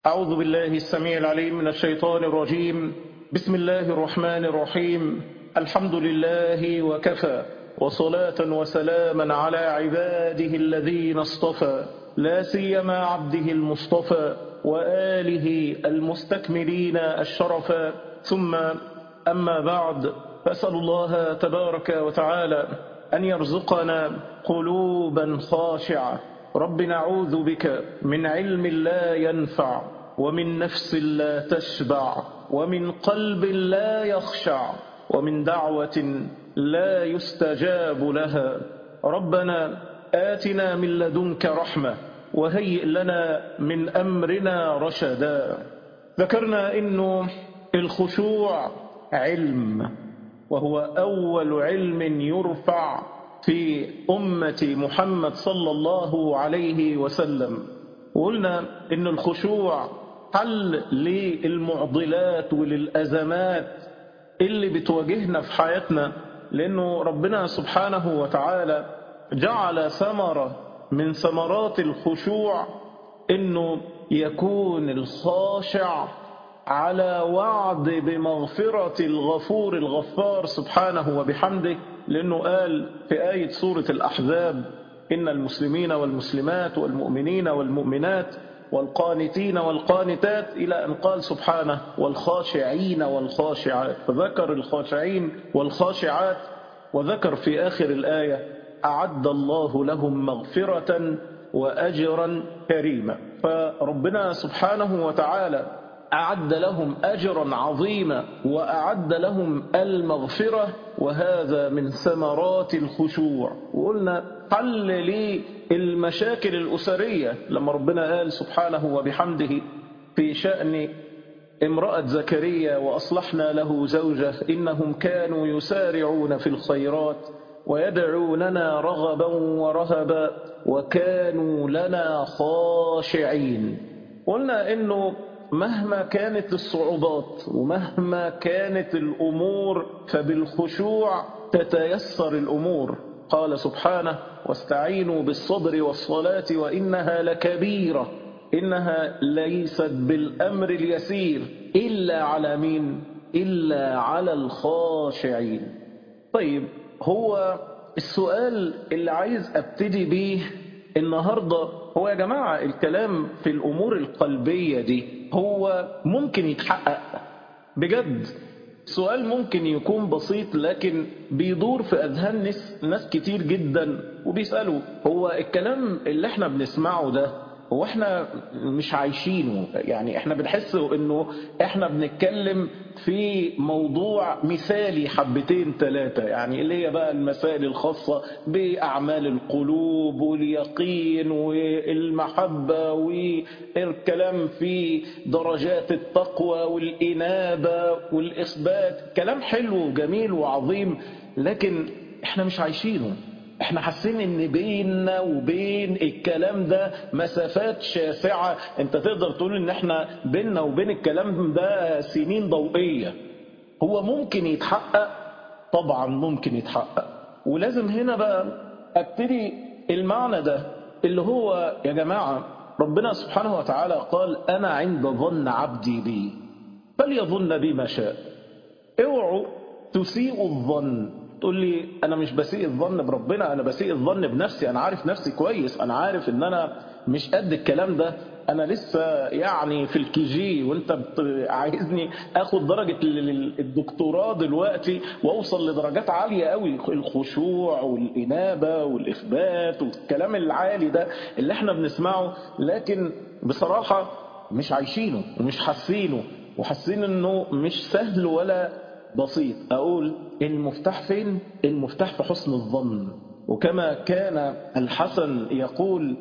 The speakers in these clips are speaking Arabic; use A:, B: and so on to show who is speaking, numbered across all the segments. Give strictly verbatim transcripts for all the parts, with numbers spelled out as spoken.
A: أعوذ بالله السميع العليم من الشيطان الرجيم. بسم الله الرحمن الرحيم. الحمد لله وكفى، وصلاة وسلاما على عباده الذين اصطفى، لا سيما عبده المصطفى وآله المستكملين الشرفا. ثم أما بعد، فأسأل الله تبارك وتعالى أن يرزقنا قلوبا خاشعة. رب نعوذ بك من علم لا ينفع، ومن نفس لا تشبع، ومن قلب لا يخشع، ومن دعوة لا يستجاب لها. ربنا آتنا من لدنك رحمة، وهيئ لنا من أمرنا رشدا. ذكرنا إنه الخشوع علم، وهو أول علم يرفع في أمة محمد صلى الله عليه وسلم. وقلنا إن الخشوع حل للمعضلات وللأزمات اللي بتواجهنا في حياتنا، لأنه ربنا سبحانه وتعالى جعل ثمرة من ثمرات الخشوع إنه يكون الخاشع على وعد بمغفرة الغفور الغفار سبحانه وبحمده، لأنه قال في آية سورة الأحزاب: إن المسلمين والمسلمات والمؤمنين والمؤمنات والقانتين والقانتات، إلى أن قال سبحانه: والخاشعين والخاشعات، فذكر الخاشعين والخاشعات، وذكر في آخر الآية: أعد الله لهم مغفرة وأجرا كريما. فربنا سبحانه وتعالى أعد لهم أجرا عظيما، وأعد لهم المغفرة، وهذا من ثمرات الخشوع. وقلنا حل للمشاكل الأسرية لما ربنا قال سبحانه وبحمده في شأن امرأة زكريا: وأصلحنا له زوجه إنهم كانوا يسارعون في الخيرات ويدعوننا رغبا ورهبا وكانوا لنا خاشعين. قلنا إنه مهما كانت الصعوبات ومهما كانت الأمور، فبالخشوع تتيسر الأمور. قال سبحانه: واستعينوا بالصبر والصلاة وإنها لكبيرة، إنها ليست بالأمر اليسير إلا على مين؟ إلا على الخاشعين. طيب، هو السؤال اللي عايز أبتدي بيه النهاردة هو: يا جماعة، الكلام في الأمور القلبية دي هو ممكن يتحقق بجد؟ سؤال ممكن يكون بسيط، لكن بيدور في أذهان ناس, ناس كتير جدا، وبيسألوا: هو الكلام اللي احنا بنسمعه ده هو احنا مش عايشينه؟ يعني احنا بنحس انه احنا بنتكلم في موضوع مثالي حبتين ثلاثة، يعني اللي هي بقى المسائل الخاصة بأعمال القلوب واليقين والمحبة، والكلام في درجات التقوى والإنابة والإثبات. كلام حلو وجميل وعظيم، لكن احنا مش عايشينه. احنا حاسين ان بيننا وبين الكلام ده مسافات شاسعة. انت تقدر تقول ان احنا بيننا وبين الكلام ده سنين ضوئية. هو ممكن يتحقق؟ طبعا ممكن يتحقق. ولازم هنا بقى ابتدي المعنى ده اللي هو: يا جماعة، ربنا سبحانه وتعالى قال: أنا عند ظن عبدي بي فليظن بي ما شاء. اوعوا تسيئوا الظن. تقول لي: أنا مش بسيء الظن بربنا، أنا بسيء الظن بنفسي. أنا عارف نفسي كويس، أنا عارف إن أنا مش قد الكلام ده، أنا لسه يعني في الكيجي، وأنت عايزني أخد درجة الدكتوراه دلوقتي وأوصل لدرجات عالية قوي، الخشوع والإنابة والإثبات والكلام العالي ده اللي احنا بنسمعه، لكن بصراحة مش عايشينه ومش حاسينه، وحاسين إنه مش سهل ولا بسيط. أقول: المفتاح فين؟ المفتاح في حسن الظن. وكما كان الحسن يقول: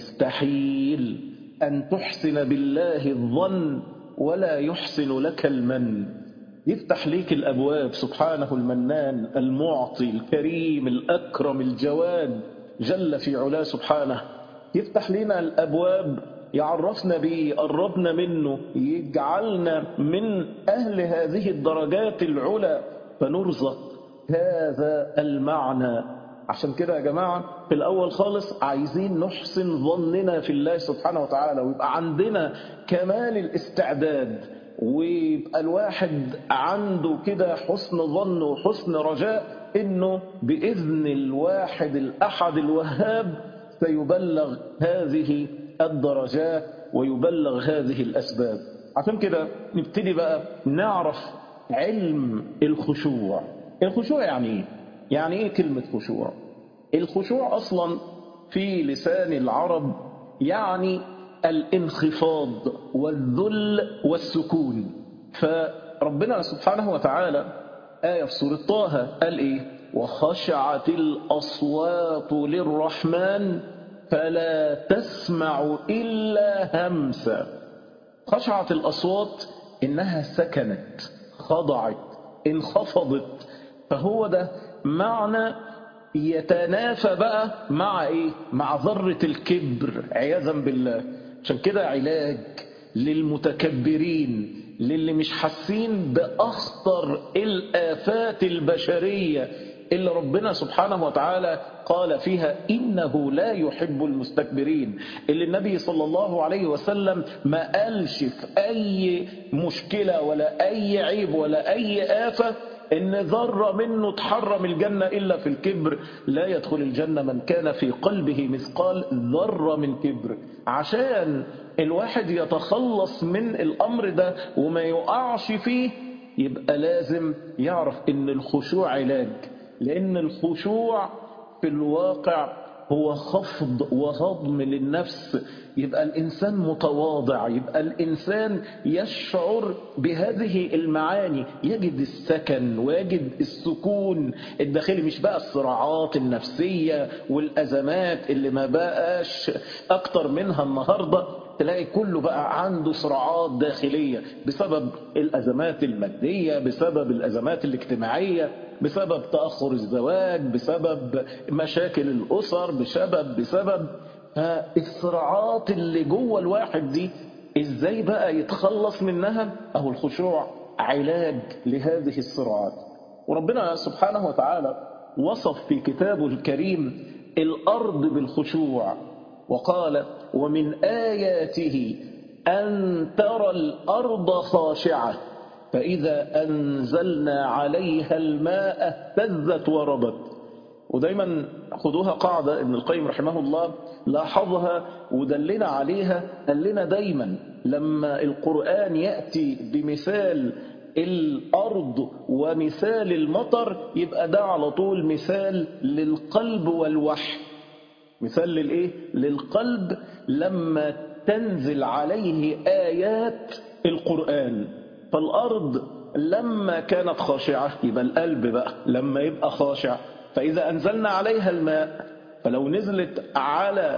A: يستحيل أن تحسن بالله الظن ولا يحسن لك المن. يفتح ليك الأبواب سبحانه المنان المعطي الكريم الأكرم الجواد جل في علاه سبحانه. يفتح لنا الأبواب، يعرفنا بيه، يقربنا منه، يجعلنا من أهل هذه الدرجات العلى، فنرزق هذا المعنى عشان كده يا جماعة في الأول خالص عايزين نحسن ظننا في الله سبحانه وتعالى، ويبقى عندنا كمال الاستعداد، ويبقى الواحد عنده كده حسن ظن وحسن رجاء إنه بإذن الواحد الأحد الوهاب سيبلغ هذه الدرجات ويبلغ هذه الأسباب. عشان كده نبتدي بقى نعرف علم الخشوع. الخشوع يعني إيه؟ يعني إيه كلمة خشوع؟ الخشوع أصلا في لسان العرب يعني الانخفاض والذل والسكون. فربنا سبحانه وتعالى آية في سورة طه قال إيه؟ وخشعت الأصوات للرحمن فلا تسمع إلا همسا. خشعت الأصوات إنها سكنت، خضعت، انخفضت. فهو ده معنى يتنافى بقى مع إيه؟ مع ذرة الكبر عياذا بالله. عشان كده علاج للمتكبرين، للي مش حاسين بأخطر الآفات البشرية اللي ربنا سبحانه وتعالى قال فيها إنه لا يحب المستكبرين، اللي النبي صلى الله عليه وسلم ما قالش في أي مشكلة ولا أي عيب ولا أي آفة إن ذرة منه تحرم الجنة إلا في الكبر. لا يدخل الجنة من كان في قلبه مثقال ذرة من كبر. عشان الواحد يتخلص من الأمر ده وما يقعش فيه يبقى لازم يعرف إن الخشوع علاج، لأن الخشوع في الواقع هو خفض وهضم للنفس. يبقى الإنسان متواضع، يبقى الإنسان يشعر بهذه المعاني، يجد السكن ويجد السكون الداخلي، مش بقى الصراعات النفسية والأزمات اللي ما بقاش أكتر منها النهاردة. تلاقي كله بقى عنده صراعات داخلية بسبب الأزمات المادية، بسبب الأزمات الاجتماعية، بسبب تأخر الزواج، بسبب مشاكل الأسر، بسبب بسبب الصراعات اللي جوه الواحد دي. ازاي بقى يتخلص منها؟ اهو الخشوع علاج لهذه الصراعات. وربنا سبحانه وتعالى وصف في كتابه الكريم الأرض بالخشوع وقال ومن آياته أن ترى الأرض خاشعة فإذا أنزلنا عليها الماء اهتزت وربت. ودايما خدوها قاعدة ابن القيم رحمه الله لاحظها ودلنا عليها. قال لنا دايما لما القرآن يأتي بمثال الأرض ومثال المطر يبقى ده على طول مثال للقلب والوحي. مثال للإيه؟ للقلب لما تنزل عليه آيات القرآن. فالأرض لما كانت خاشعة يبقى القلب بقى لما يبقى خاشع. فإذا أنزلنا عليها الماء، فلو نزلت على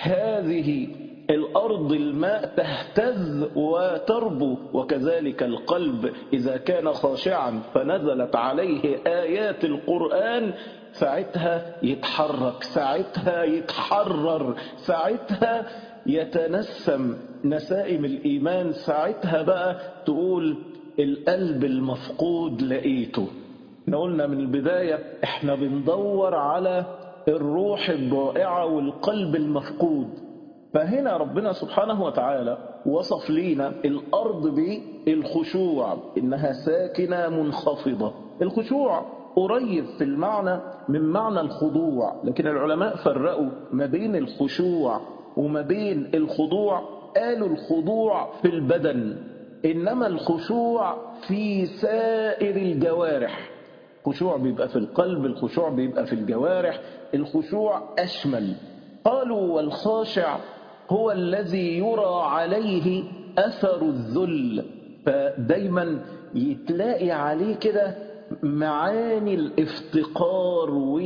A: هذه الأرض الماء تهتز وتربو. وكذلك القلب إذا كان خاشعا فنزلت عليه آيات القرآن ساعتها يتحرك، ساعتها يتحرر، ساعتها يتنسم نسائم الإيمان. ساعتها بقى تقول القلب المفقود لقيته. احنا قلنا من البداية احنا بندور على الروح الضائعة والقلب المفقود. فهنا ربنا سبحانه وتعالى وصف لينا الأرض بالخشوع إنها ساكنة منخفضة. الخشوع قريب في المعنى من معنى الخضوع، لكن العلماء فرقوا ما بين الخشوع وما بين الخضوع. قالوا الخضوع في البدن إنما الخشوع في سائر الجوارح. الخشوع بيبقى في القلب، الخشوع بيبقى في الجوارح، الخشوع أشمل. قالوا والخاشع هو الذي يرى عليه أثر الذل. فدايما يتلاقي عليه كده معاني الافتقار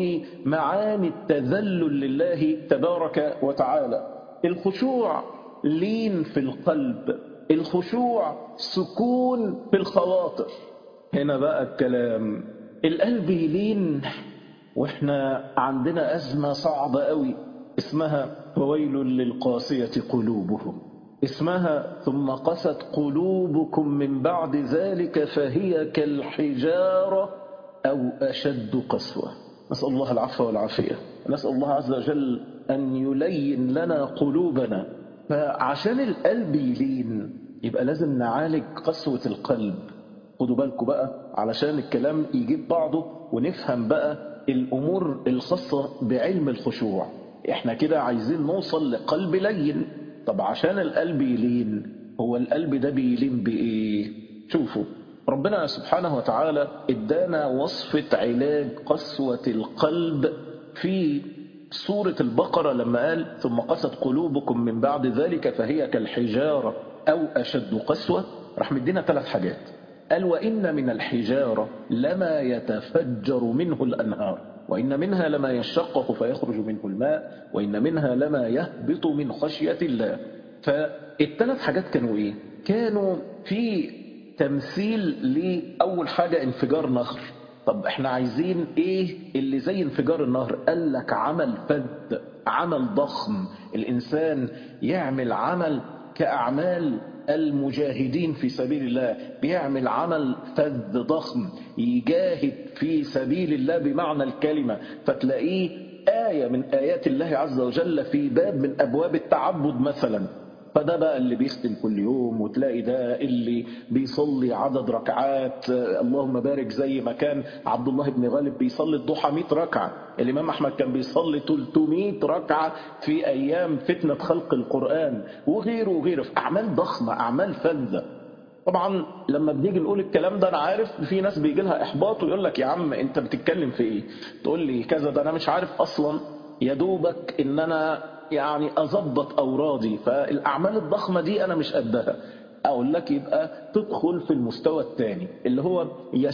A: ومعاني التذلل لله تبارك وتعالى. الخشوع لين في القلب، الخشوع سكون في الخواطر. هنا بقى الكلام، القلب يلين واحنا عندنا أزمة صعبة قوي اسمها فويل للقاسية قلوبهم، اسمها ثم قست قلوبكم من بعد ذلك فهي كالحجارة أو أشد قسوة. نسأل الله العفو والعافية. نسأل الله عز وجل أن يلين لنا قلوبنا. فعشان القلب يلين يبقى لازم نعالج قسوة القلب. خدوا بالكم بقى علشان الكلام يجيب بعضه ونفهم بقى الأمور الخاصة بعلم الخشوع. احنا كده عايزين نوصل لقلب لين. طب عشان القلب يلين، هو القلب ده بيلين بإيه؟ شوفوا، ربنا سبحانه وتعالى ادانا وصفة علاج قسوة القلب في سورة البقرة لما قال ثم قست قلوبكم من بعد ذلك فهي كالحجارة أو أشد قسوة. راح مدينا ثلاث حاجات. قال وإن من الحجارة لما يتفجر منه الأنهار وإن منها لما يشقق فيخرج منه الماء وإن منها لما يهبط من خشية الله. فالثلاث حاجات كانوا إيه؟ كانوا في تمثيل لأول حاجة انفجار نهر. طب احنا عايزين ايه اللي زي انفجار النهر؟ قال لك عمل فذ، عمل ضخم. الإنسان يعمل عمل كأعمال المجاهدين في سبيل الله، بيعمل عمل فذ ضخم، يجاهد في سبيل الله بمعنى الكلمة، فتلاقيه آية من آيات الله عز وجل في باب من أبواب التعبد مثلا. فده بقى اللي بيختم كل يوم، وتلاقي ده اللي بيصلي عدد ركعات اللهم بارك، زي ما كان عبد الله بن غالب بيصلي الضحى مئة ركعة، الإمام أحمد كان بيصلي ثلاثمئة ركعة في أيام فتنة خلق القرآن، وغيره وغيره في أعمال ضخمة، أعمال فذة. طبعا لما بنيجي نقول الكلام ده أنا عارف في ناس بيجي لها إحباط ويقول لك يا عم أنت بتتكلم في إيه؟ تقول لي كذا، ده أنا مش عارف أصلا، يا دوبك إن أنا يعني أضبط أورادي، فالأعمال الضخمة دي أنا مش قدها. أقول لك يبقى تدخل في المستوى الثاني اللي هو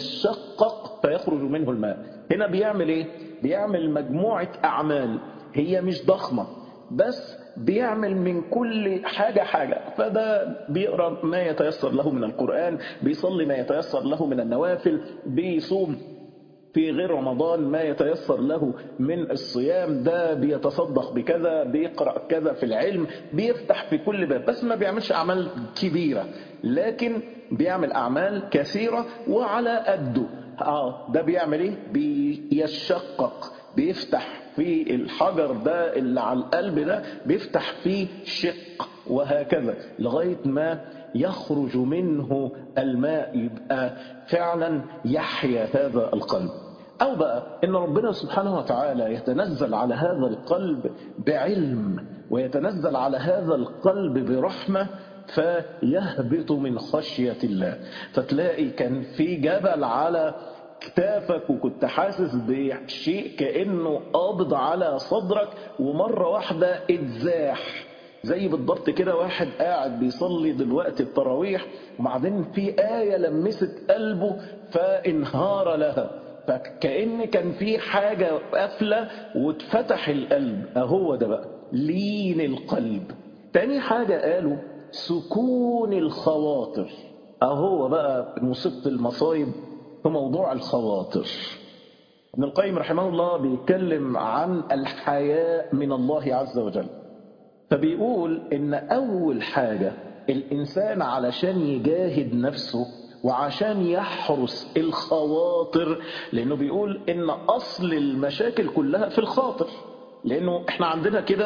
A: يشقق فيخرج منه الماء. هنا بيعمل إيه؟ بيعمل مجموعة أعمال هي مش ضخمة، بس بيعمل من كل حاجة حاجة. فده بيقرأ ما يتيسر له من القرآن، بيصلي ما يتيسر له من النوافل، بيصوم في غير رمضان ما يتيسر له من الصيام، ده بيتصدق بكذا، بيقرأ كذا في العلم، بيفتح في كل باب، بس ما بيعملش أعمال كبيرة، لكن بيعمل أعمال كثيرة وعلى قده. آه ده بيعمل إيه؟ بيشقق، بيفتح في الحجر ده اللي على القلب ده، بيفتح فيه شق، وهكذا لغاية ما يخرج منه الماء، يبقى فعلا يحيا هذا القلب. أو بقى إن ربنا سبحانه وتعالى يتنزل على هذا القلب بعلم، ويتنزل على هذا القلب برحمة، فيهبط من خشية الله. فتلاقي كان في جبل على كتافك وكنت حاسس بشيء كأنه قابض على صدرك، ومرة واحدة اتزاح. زي بالضبط كده واحد قاعد بيصلي دلوقتي التراويح، وبعدين في آية لمست قلبه فانهار لها، فكأن كان في حاجة قافلة واتفتح القلب. اهو ده بقى لين القلب. تاني حاجة قالوا سكون الخواطر. اهو بقى مصيبة المصايب في موضوع الخواطر. ابن القيم رحمه الله بيتكلم عن الحياء من الله عز وجل، فبيقول إن أول حاجة الإنسان علشان يجاهد نفسه وعشان يحرس الخواطر، لأنه بيقول إن أصل المشاكل كلها في الخاطر، لأنه إحنا عندنا كده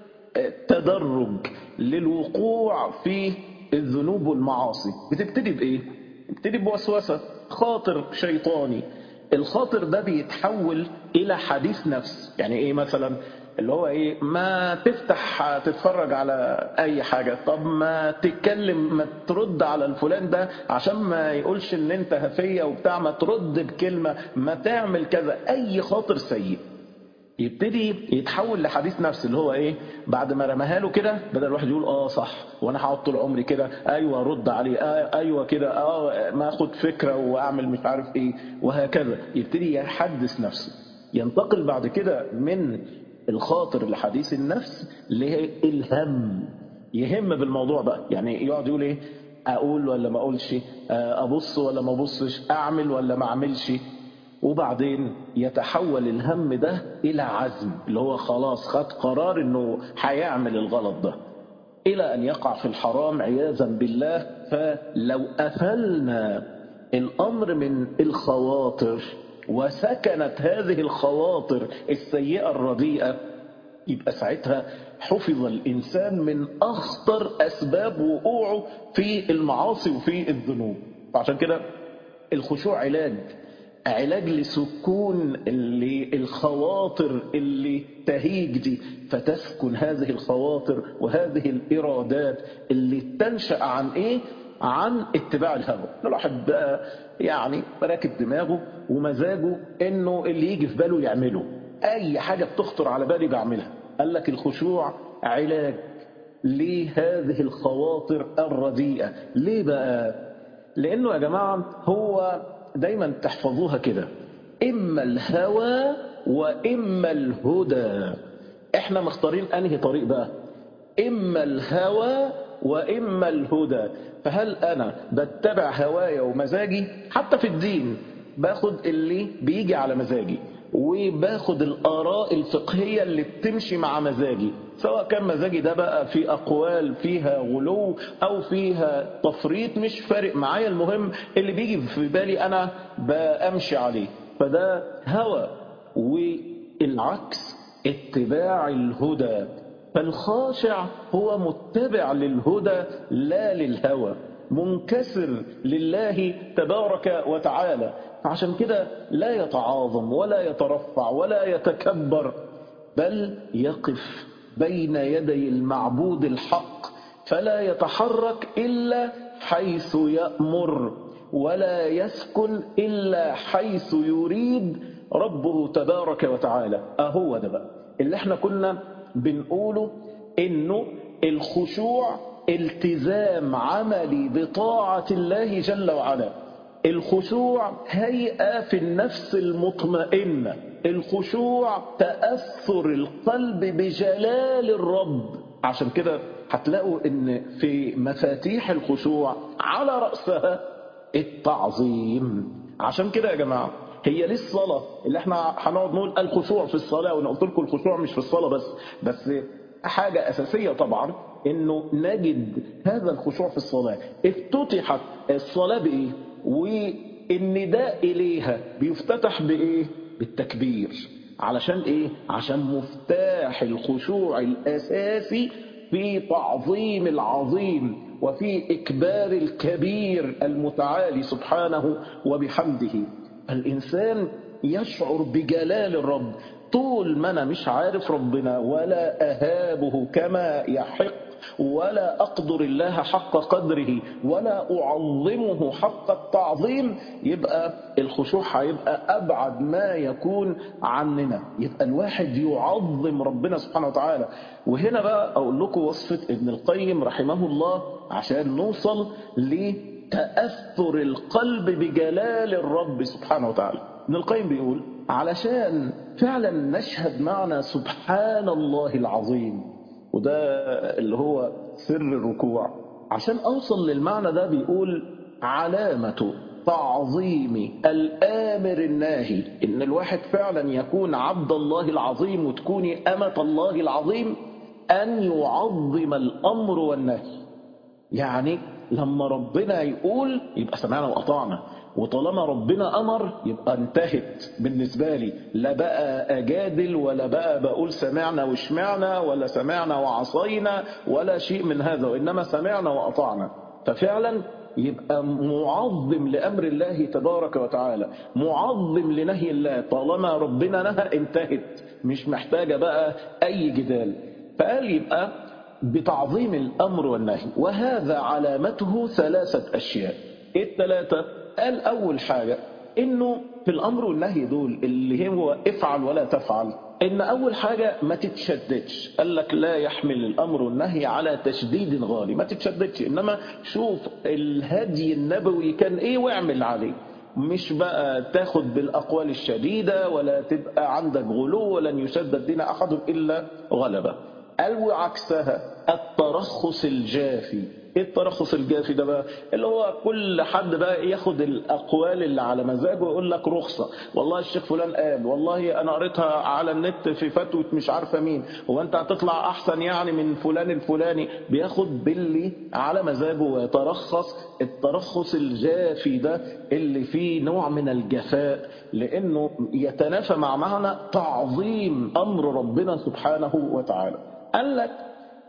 A: تدرج للوقوع في الذنوب والمعاصي. بتبتدي بإيه؟ بتبتدي بوسوسة، خاطر شيطاني. الخاطر ده بيتحول إلى حديث نفس. يعني إيه مثلا؟ اللي هو ايه، ما تفتح تتفرج على اي حاجة، طب ما تتكلم، ما ترد على الفلان ده عشان ما يقولش ان انت هفية وبتاع، ما ترد بكلمة، ما تعمل كذا. اي خاطر سيء يبتدي يتحول لحديث نفس، اللي هو ايه، بعد ما رماها له كده بدل الواحد يقول اه صح وانا هقعد طول عمري كده، ايوه ارد عليه، آه ايوه كده، اه ما اخد فكرة واعمل مش عارف ايه، وهكذا يبتدي يحدث نفسه. ينتقل بعد كده من الخاطر لحديث النفس للهم، يهم بالموضوع بقى. يعني يقعد يقول ايه، اقول ولا ما اقولش، ابص ولا ما ابصش، اعمل ولا ما اعملش. وبعدين يتحول الهم ده الى عزم، اللي هو خلاص خد قرار انه هيعمل الغلط ده، الى ان يقع في الحرام عياذا بالله. فلو قفلنا الامر من الخواطر وسكنت هذه الخواطر السيئة الرديئة، يبقى ساعتها حفظ الإنسان من أخطر أسباب وقوعه في المعاصي وفي الذنوب. فعشان كده الخشوع علاج علاج لسكون اللي الخواطر اللي تهيج دي، فتسكن هذه الخواطر وهذه الإرادات اللي تنشأ عن إيه؟ عن اتباع الهوى. الواحد بقى يعني راكب دماغه ومزاجه إنه اللي يجي في باله يعمله، أي حاجة بتخطر على بالي بعملها. قال لك الخشوع علاج لهذه الخواطر الرديئة. ليه بقى؟ لأنه يا جماعة هو دايما تحفظوها كده، إما الهوى وإما الهدى. احنا مختارين أنهي طريق بقى؟ إما الهوى وإما الهدى. فهل أنا بتبع هوايا ومزاجي؟ حتى في الدين باخد اللي بيجي على مزاجي، وباخد الآراء الفقهية اللي بتمشي مع مزاجي، سواء كان مزاجي ده بقى في أقوال فيها غلو أو فيها تفريط، مش فارق معايا، المهم اللي بيجي في بالي أنا بأمشي عليه، فده هوى. والعكس اتباع الهدى، فالخاشع هو متبع للهدى لا للهوى، منكسر لله تبارك وتعالى. فعشان كده لا يتعاظم ولا يترفع ولا يتكبر، بل يقف بين يدي المعبود الحق، فلا يتحرك إلا حيث يأمر، ولا يسكن إلا حيث يريد ربه تبارك وتعالى. أهو ده بقى اللي احنا كنا بنقوله، إنه الخشوع التزام عملي بطاعة الله جل وعلا. الخشوع هيئة في النفس المطمئنة، الخشوع تأثر القلب بجلال الرب. عشان كده هتلاقوا ان في مفاتيح الخشوع على رأسها التعظيم. عشان كده يا جماعة هي ليه الصلاة اللي احنا هنقعد نقول الخشوع في الصلاة، وانا قلت لكم الخشوع مش في الصلاة بس، بس حاجة أساسية طبعا انه نجد هذا الخشوع في الصلاة. افتتحت الصلاة بإيه؟ والنداء إليها بيفتتح بإيه؟ بالتكبير. علشان إيه؟ عشان مفتاح الخشوع الأساسي في تعظيم العظيم وفي إكبار الكبير المتعالي سبحانه وبحمده. الإنسان يشعر بجلال الرب. طول ما أنا مش عارف ربنا ولا أهابه كما يحق، ولا أقدر الله حق قدره، ولا أعظمه حق التعظيم، يبقى الخشوع هيبقى أبعد ما يكون عننا. يبقى الواحد يعظم ربنا سبحانه وتعالى. وهنا بقى أقول لكم وصفة ابن القيم رحمه الله عشان نوصل لتأثر القلب بجلال الرب سبحانه وتعالى. ابن القيم بيقول علشان فعلا نشهد معنى سبحان الله العظيم، وده اللي هو سر الركوع، عشان أوصل للمعنى ده بيقول علامة تعظيم الآمر الناهي، إن الواحد فعلا يكون عبد الله العظيم وتكوني أمة الله العظيم، أن يعظم الأمر والنهي. يعني لما ربنا يقول يبقى سمعنا وأطعنا، وطالما ربنا أمر يبقى انتهت بالنسبة لي، لا بقى أجادل ولا بقى بقول سمعنا وشمعنا ولا سمعنا وعصينا ولا شيء من هذا، وإنما سمعنا وأطعنا. ففعلا يبقى معظم لأمر الله تبارك وتعالى، معظم لنهي الله. طالما ربنا نهى انتهت، مش محتاجة بقى أي جدال. فقال يبقى بتعظيم الأمر والنهي، وهذا علامته ثلاثة أشياء. إيه الثلاثة؟ قال أول حاجة إنه في الأمر والنهي دول اللي هو افعل ولا تفعل، إن أول حاجة ما تتشددش. قال لك لا يحمل الأمر والنهي على تشديد غالي، ما تتشددش، إنما شوف الهدي النبوي كان إيه واعمل عليه. مش بقى تاخد بالأقوال الشديدة ولا تبقى عندك غلو، ولن يشدد دين أحد إلا غلبه. قال وعكسها الترخص الجافي، ايه الترخص الجافي ده بقى؟ اللي هو كل حد بقى ياخد الاقوال اللي على مزاجه ويقول لك رخصه، والله الشيخ فلان قال، والله انا قريتها على النت في فتوى مش عارفه مين، هو انت هتطلع احسن يعني من فلان الفلاني؟ بياخد باللي على مزاجه ويترخص الترخص الجافي ده اللي فيه نوع من الجفاء، لانه يتنافى مع معنى تعظيم امر ربنا سبحانه وتعالى. قال لك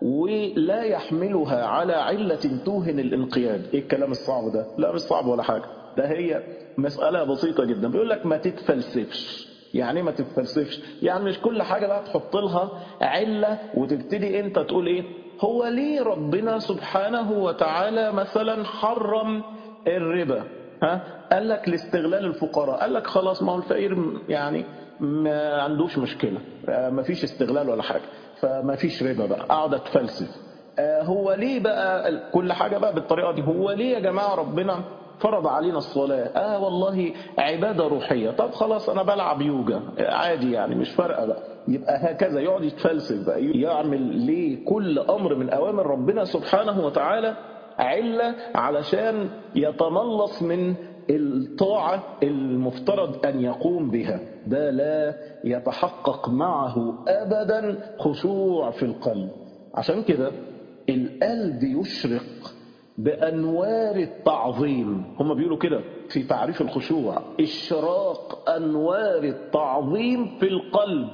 A: ولا يحملها على علة توهن الانقياد. ايه الكلام الصعب ده؟ لا مش صعب ولا حاجة، ده هي مسألة بسيطة جدا. بيقول لك ما تتفلسفش. يعني ما تتفلسفش، يعني مش كل حاجة بقى تحط لها علة وتبتدي انت تقول ايه هو ليه ربنا سبحانه وتعالى مثلا حرم الربا؟ ها؟ قال لك لاستغلال الفقراء. قال لك خلاص، ما هو الفقير يعني ما عندوش مشكلة، ما فيش استغلال ولا حاجة، فما فيش ربا بقى. اقعد اتفلسف. آه هو ليه بقى كل حاجة بقى بالطريقة دي؟ هو ليه يا جماعة ربنا فرض علينا الصلاة؟ اه والله عبادة روحية. طب خلاص انا بلعب يوجا عادي يعني مش فارقة بقى. يبقى هكذا يقعد يتفلسف بقى، يعمل ليه كل امر من اوامر ربنا سبحانه وتعالى علة علشان يتملص من الطاعة المفترض أن يقوم بها. ده لا يتحقق معه أبدا خشوع في القلب. عشان كده القلب يشرق بأنوار التعظيم. هم بيقولوا كده في تعريف الخشوع: إشراق أنوار التعظيم في القلب،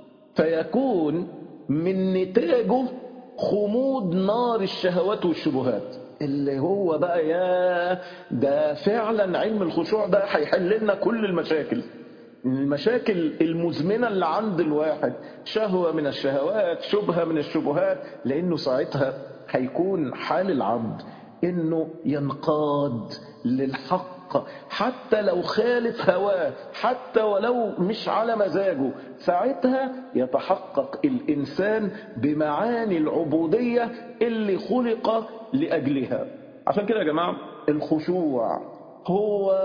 A: فيكون من نتاجه خمود نار الشهوات والشبهات. اللي هو بقى يا ده فعلا علم الخشوع ده هيحل لنا كل المشاكل. المشاكل المزمنة اللي عند الواحد، شهوة من الشهوات، شبهة من الشبهات، لأنه ساعتها هيكون حال العبد إنه ينقاد للحق حتى لو خالف هواه، حتى ولو مش على مزاجه. ساعتها يتحقق الإنسان بمعاني العبودية اللي خلق لأجلها. عشان كده يا جماعة الخشوع هو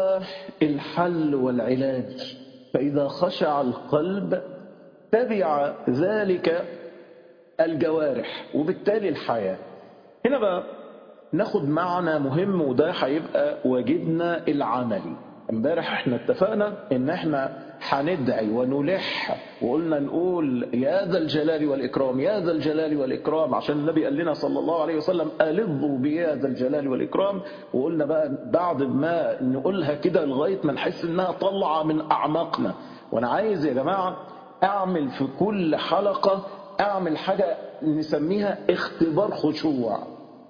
A: الحل والعلاج. فإذا خشع القلب تبع ذلك الجوارح وبالتالي الحياة. هنا بقى ناخد معنى مهم، وده هيبقى واجبنا العملي. امبارح احنا اتفقنا ان احنا هندعي ونلح، وقلنا نقول يا ذا الجلال والإكرام، يا ذا الجلال والإكرام، عشان النبي قال لنا صلى الله عليه وسلم ألظوا بيا ذا الجلال والإكرام. وقلنا بقى بعد ما نقولها كده لغاية ما نحس انها طلعة من أعماقنا. وانا عايز يا جماعة اعمل في كل حلقة اعمل حاجة نسميها اختبار خشوع.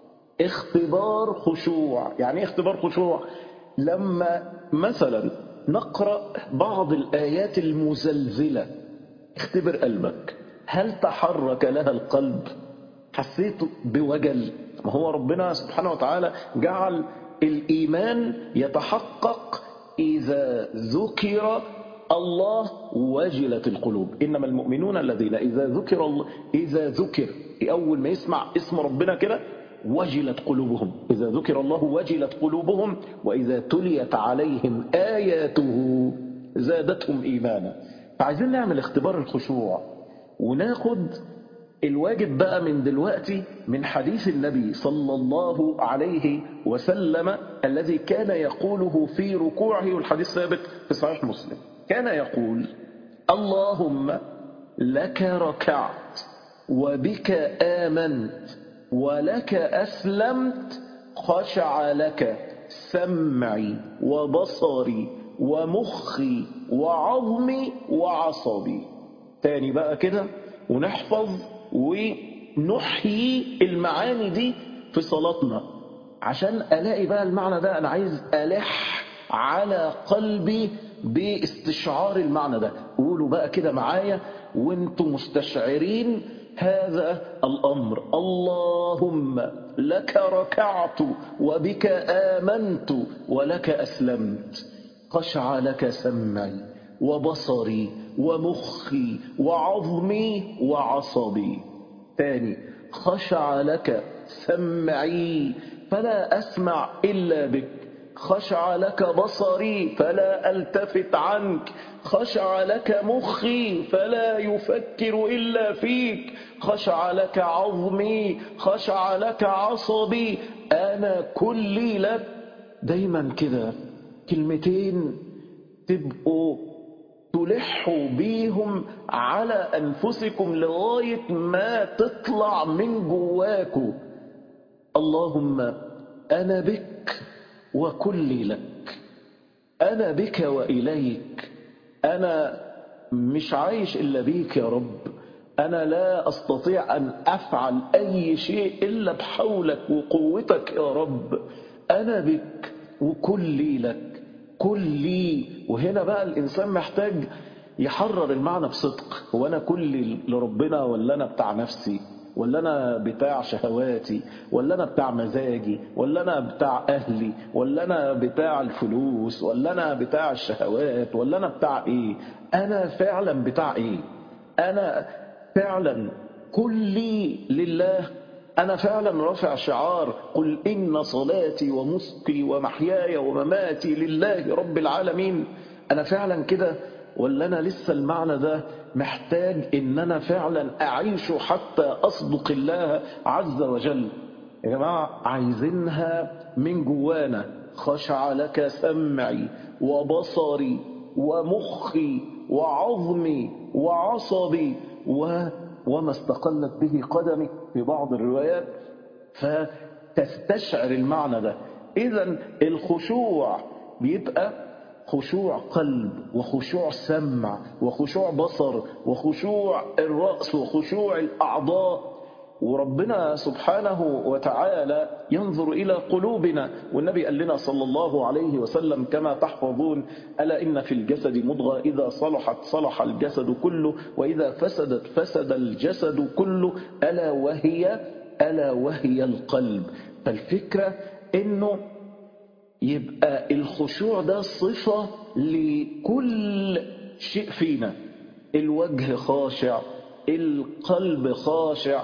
A: اختبار خشوع. يعني ايه اختبار خشوع؟ لما مثلا نقرأ بعض الآيات المزلزلة اختبر قلبك، هل تحرك لها القلب؟ حسيت بوجل؟ ما هو ربنا سبحانه وتعالى جعل الإيمان يتحقق إذا ذكر الله وجلت القلوب. إنما المؤمنون الذين إذا ذكر الله، إذا ذكر أول ما يسمع اسم ربنا كده وجلت قلوبهم. إذا ذكر الله وجلت قلوبهم وإذا تليت عليهم آياته زادتهم إيمانا. فعايزين نعمل اختبار الخشوع، وناخد الواجب بقى من دلوقتي من حديث النبي صلى الله عليه وسلم الذي كان يقوله في ركوعه، والحديث ثابت في صحيح مسلم. كان يقول: اللهم لك ركعت وبك آمنت ولك أسلمت، خشع لك سمعي وبصري ومخي وعظمي وعصبي. تاني بقى كده ونحفظ ونحيي المعاني دي في صلاتنا، عشان ألاقي بقى المعنى ده. أنا عايز ألح على قلبي باستشعار المعنى ده. قولوا بقى كده معايا وانتم مستشعرين هذا الأمر: اللهم لك ركعت وبك آمنت ولك أسلمت، خشع لك سمعي وبصري ومخي وعظمي وعصبي. تاني: خشع لك سمعي فلا أسمع إلا بك، خشع لك بصري فلا ألتفت عنك، خشع لك مخي فلا يفكر إلا فيك، خشع لك عظمي، خشع لك عصبي، أنا كلي لك. دايما كده كلمتين تبقوا تلحوا بيهم على أنفسكم لغاية ما تطلع من جواكم. اللهم أنا بك وكلي لك، أنا بك وإليك، أنا مش عايش إلا بيك يا رب، أنا لا أستطيع أن أفعل أي شيء إلا بحولك وقوتك يا رب، أنا بك وكلي لك، كلي. وهنا بقى الإنسان محتاج يحرر المعنى بصدق، هو أنا كلي لربنا ولا أنا بتاع نفسي، ولا أنا بتاع شهواتي، ولا أنا بتاع مزاجي، ولا أنا بتاع أهلي، ولا أنا بتاع الفلوس، ولا أنا بتاع الشهوات، ولا أنا بتاع إيه؟ أنا فعلا بتاع إيه؟ أنا فعلا كلي لله؟ أنا فعلا رافع شعار قل إن صلاتي ونسكي ومحياي ومماتي لله رب العالمين؟ أنا فعلا كده؟ ولا أنا لسه المعنى ده محتاج إن أنا فعلا أعيش حتى أصدق الله عز وجل؟ يا جماعة عايزينها من جوانا. خشع لك سمعي وبصري ومخي وعظمي وعصبي و وما استقلت به قدمي في بعض الروايات، فتستشعر المعنى ده. إذن الخشوع بيبقى خشوع قلب وخشوع سمع وخشوع بصر وخشوع الرأس وخشوع الأعضاء. وربنا سبحانه وتعالى ينظر إلى قلوبنا، والنبي قال لنا صلى الله عليه وسلم كما تحفظون: ألا إن في الجسد مضغة إذا صلحت صلح الجسد كله وإذا فسدت فسد الجسد كله ألا وهي ألا وهي القلب. فالفكرة إنه يبقى الخشوع ده صفة لكل شيء فينا، الوجه خاشع، القلب خاشع،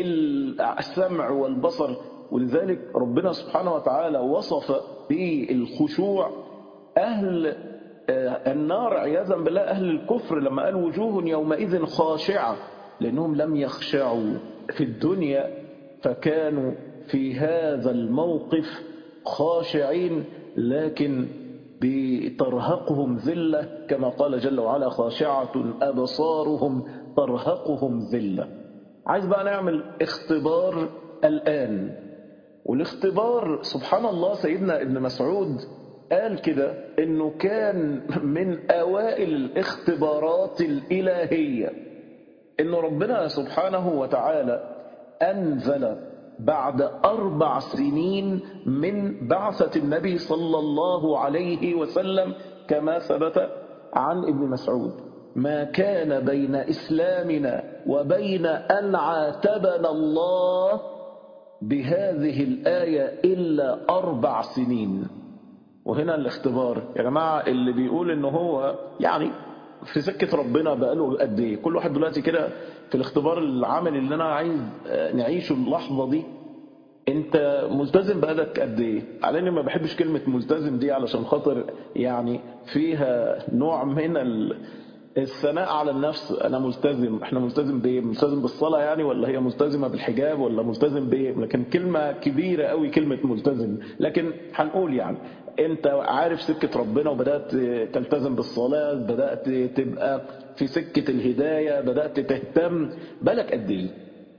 A: السمع والبصر. ولذلك ربنا سبحانه وتعالى وصف بالخشوع أهل النار عياذا بالله، أهل الكفر، لما قال وجوه يومئذ خاشعة، لأنهم لم يخشعوا في الدنيا فكانوا في هذا الموقف خاشعين، لكن بترهقهم ذلة كما قال جل وعلا: خاشعة أبصارهم ترهقهم ذلة. عايز بقى نعمل اختبار الآن، والاختبار سبحان الله سيدنا ابن مسعود قال كده إنه كان من أوائل الاختبارات الإلهية، إنه ربنا سبحانه وتعالى أنزل بعد أربع سنين من بعثة النبي صلى الله عليه وسلم كما ثبت عن ابن مسعود: ما كان بين إسلامنا وبين أن عاتبنا الله بهذه الآية إلا أربع سنين. وهنا الاختبار يا جماعة، اللي بيقول إنه هو يعني في سكة ربنا بقاله قد إيه؟ كل واحد دلوقتي كده في الاختبار العملي اللي أنا عايز نعيشه اللحظة دي، أنت ملتزم بقالك قد إيه؟ على إني ما بحبش كلمة ملتزم دي علشان خاطر يعني فيها نوع من الثناء على النفس. أنا ملتزم، إحنا ملتزم بإيه؟ ملتزم بالصلاة يعني، ولا هي ملتزمة بالحجاب، ولا ملتزم بإيه؟ لكن كلمة كبيرة قوي كلمة ملتزم. لكن هنقول يعني أنت عارف سكة ربنا وبدأت تلتزم بالصلاة، بدأت تبقى في سكة الهداية، بدأت تهتم، بالك قد إيه؟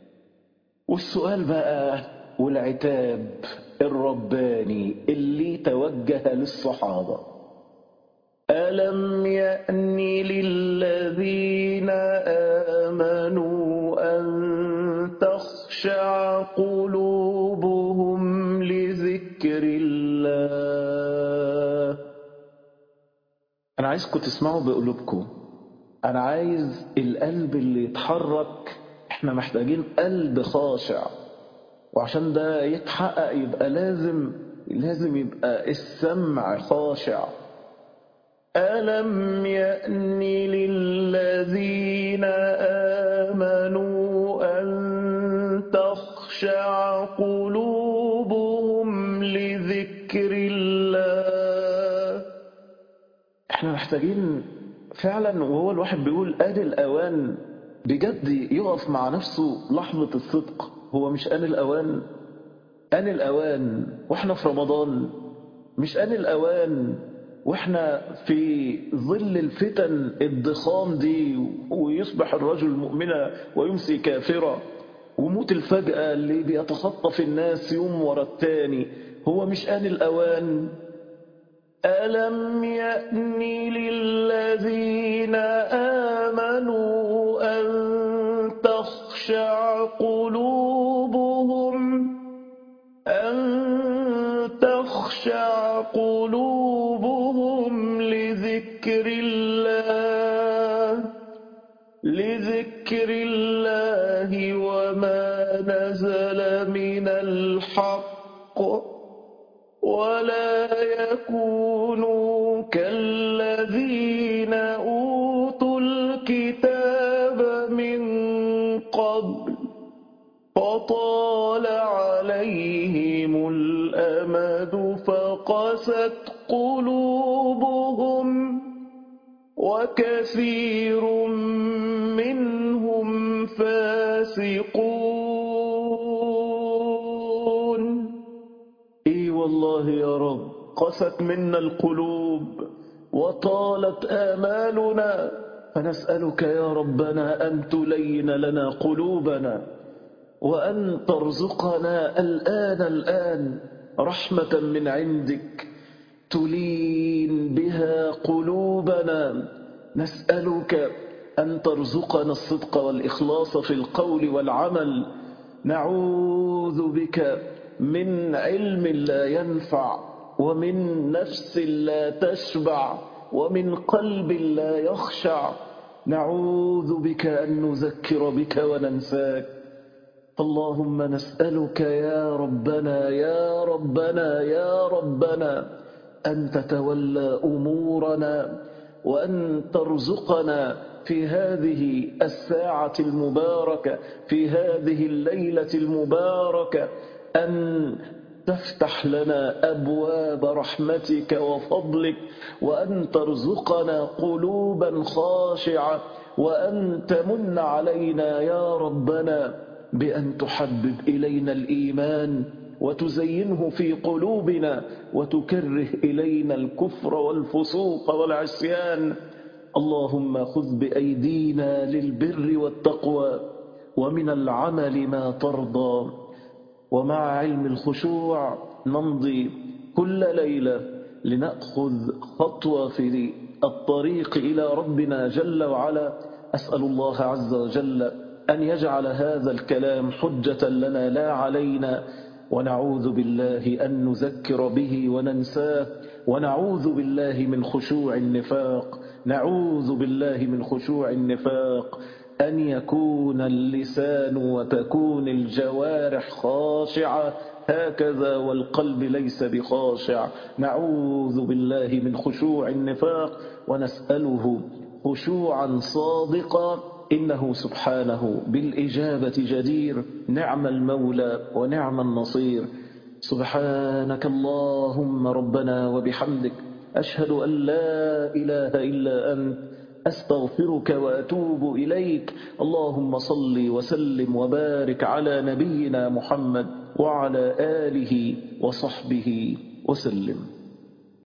A: والسؤال بقى والعتاب الرباني اللي توجه للصحابة: ألم يأن للذين آمنوا أن تخشع قلوبهم لذكر الله؟ أنا عايزكم تسمعوا بقلوبكم، أنا عايز القلب اللي يتحرك. إحنا محتاجين قلب خاشع، وعشان ده يتحقق يبقى لازم لازم يبقى السمع خاشع. ألم يأن للذين آمنوا أن تخشع قلوبهم لذكر الله محتاجين فعلا، وهو الواحد بيقول آن الأوان بجد يقف مع نفسه لحظة الصدق. هو مش آن الأوان؟ آن الأوان وإحنا في رمضان؟ مش آن الأوان وإحنا في ظل الفتن الضخام دي، ويصبح الرجل مؤمنا ويمسي كافرا، وموت الفجأة اللي بيتخطف الناس يوم ورا التاني؟ هو مش آن الأوان؟ ألم يأن للذين آمنوا أن تخشع قلوبهم أن تخشع قلوبهم لذكر الله لذكر الله وما نزل من الحق، ولا يكونوا كالذين أوتوا الكتاب من قبل فطال عليهم الأمد فقست قلوبهم وكثير منهم فاسقون. إي والله يا رب، قست منا القلوب وطالت آمالنا، فنسألك يا ربنا أن تلين لنا قلوبنا، وأن ترزقنا الآن الآن رحمة من عندك تلين بها قلوبنا. نسألك أن ترزقنا الصدق والإخلاص في القول والعمل. نعوذ بك من علم لا ينفع، ومن نفس لا تشبع، ومن قلب لا يخشع. نعوذ بك أن نذكر بك وننساك. اللهم نسألك يا ربنا يا ربنا يا ربنا أن تتولى أمورنا، وأن ترزقنا في هذه الساعة المباركة، في هذه الليلة المباركة، أن تفتح لنا أبواب رحمتك وفضلك، وأن ترزقنا قلوبا خاشعة، وأن تمن علينا يا ربنا بأن تحبب إلينا الإيمان وتزينه في قلوبنا، وتكره إلينا الكفر والفسوق والعصيان. اللهم خذ بأيدينا للبر والتقوى، ومن العمل ما ترضى. ومع علم الخشوع نمضي كل ليلة لنأخذ خطوة في الطريق إلى ربنا جل وعلا. أسأل الله عز وجل أن يجعل هذا الكلام حجة لنا لا علينا، ونعوذ بالله أن نذكر به وننساه، ونعوذ بالله من خشوع النفاق نعوذ بالله من خشوع النفاق أن يكون اللسان وتكون الجوارح خاشعة هكذا والقلب ليس بخاشع. نعوذ بالله من خشوع النفاق ونسأله خشوعا صادقا، إنه سبحانه بالإجابة جدير. نعم المولى ونعم النصير. سبحانك اللهم ربنا وبحمدك، أشهد أن لا إله إلا أنت، أستغفرك وأتوب إليك. اللهم صل وسلم وبارك على نبينا محمد وعلى آله وصحبه وسلم.